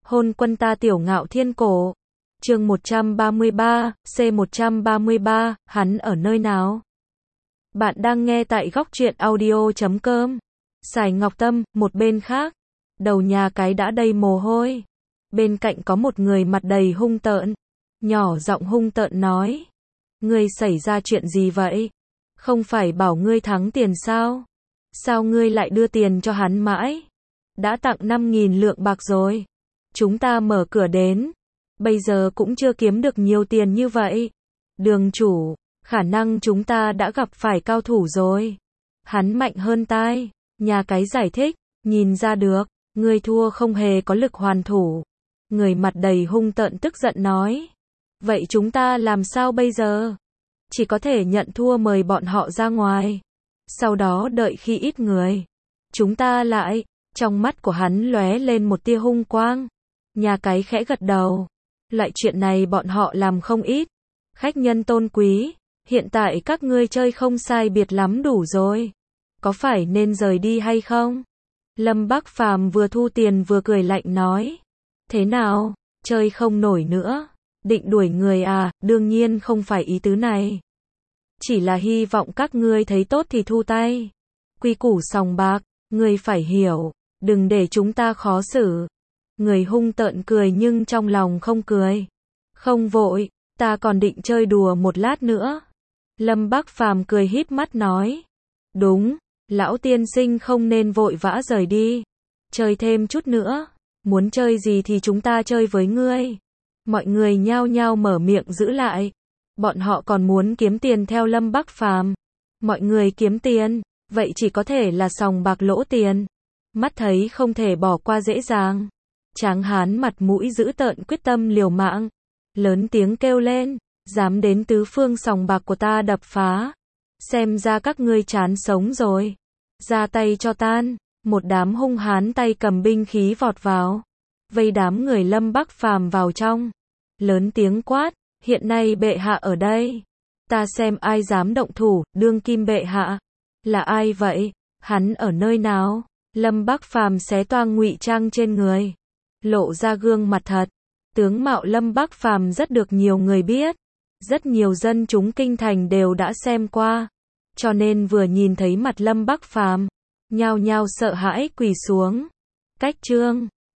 Hôn quân ta tiểu ngạo thiên cổ. Chương 133, C133, hắn ở nơi nào? Bạn đang nghe tại góc truyện audio.com. Sài Ngọc Tâm, một bên khác, đầu nhà cái đã đầy mồ hôi. Bên cạnh có một người mặt đầy hung tợn, nhỏ giọng hung tợn nói: "Ngươi xảy ra chuyện gì vậy? Không phải bảo ngươi thắng tiền sao? Sao ngươi lại đưa tiền cho hắn mãi? Đã tặng 5.000 lượng bạc rồi. Chúng ta mở cửa đến, bây giờ cũng chưa kiếm được nhiều tiền như vậy. Đường chủ, khả năng chúng ta đã gặp phải cao thủ rồi. Hắn mạnh hơn tai." Nhà cái giải thích: "Nhìn ra được, ngươi thua không hề có lực hoàn thủ." Người mặt đầy hung tợn tức giận nói: "Vậy chúng ta làm sao bây giờ? Chỉ có thể nhận thua, mời bọn họ ra ngoài. Sau đó đợi khi ít người, chúng ta lại." Trong mắt của hắn lóe lên một tia hung quang. Nhà cái khẽ gật đầu. Loại chuyện này bọn họ làm không ít. "Khách nhân tôn quý, hiện tại các ngươi chơi không sai biệt lắm đủ rồi. Có phải nên rời đi hay không?" Lâm Bắc Phàm vừa thu tiền vừa cười lạnh nói: "Thế nào, chơi không nổi nữa? Định đuổi người à?" "Đương nhiên không phải ý tứ này. Chỉ là hy vọng các ngươi thấy tốt thì thu tay. Quy củ sòng bạc, ngươi phải hiểu, đừng để chúng ta khó xử." Người hung tợn cười nhưng trong lòng không cười. "Không vội, ta còn định chơi đùa một lát nữa." Lâm Bắc Phàm cười híp mắt nói: "Đúng, lão tiên sinh không nên vội vã rời đi. Chơi thêm chút nữa, muốn chơi gì thì chúng ta chơi với ngươi." Mọi người nhao nhao mở miệng giữ lại. Bọn họ còn muốn kiếm tiền theo Lâm Bắc Phàm. Mọi người kiếm tiền, vậy chỉ có thể là sòng bạc lỗ tiền. Mắt thấy không thể bỏ qua dễ dàng. Tráng hán mặt mũi dữ tợn quyết tâm liều mạng. Lớn tiếng kêu lên: "Dám đến tứ phương sòng bạc của ta đập phá. Xem ra các ngươi chán sống rồi. Ra tay cho tan." Một đám hung hán tay cầm binh khí vọt vào, vây đám người Lâm Bắc Phàm vào trong. Lớn tiếng quát: "Hiện nay bệ hạ ở đây. Ta xem ai dám động thủ." "Đương kim bệ hạ." "Là ai vậy? Hắn ở nơi nào?" Lâm Bắc Phàm xé toang ngụy trang trên người, lộ ra gương mặt thật. Tướng mạo Lâm Bắc Phàm rất được nhiều người biết. Rất nhiều dân chúng kinh thành đều đã xem qua. Cho nên vừa nhìn thấy mặt Lâm Bắc Phàm, nhao nhao sợ hãi quỳ xuống. Cách chương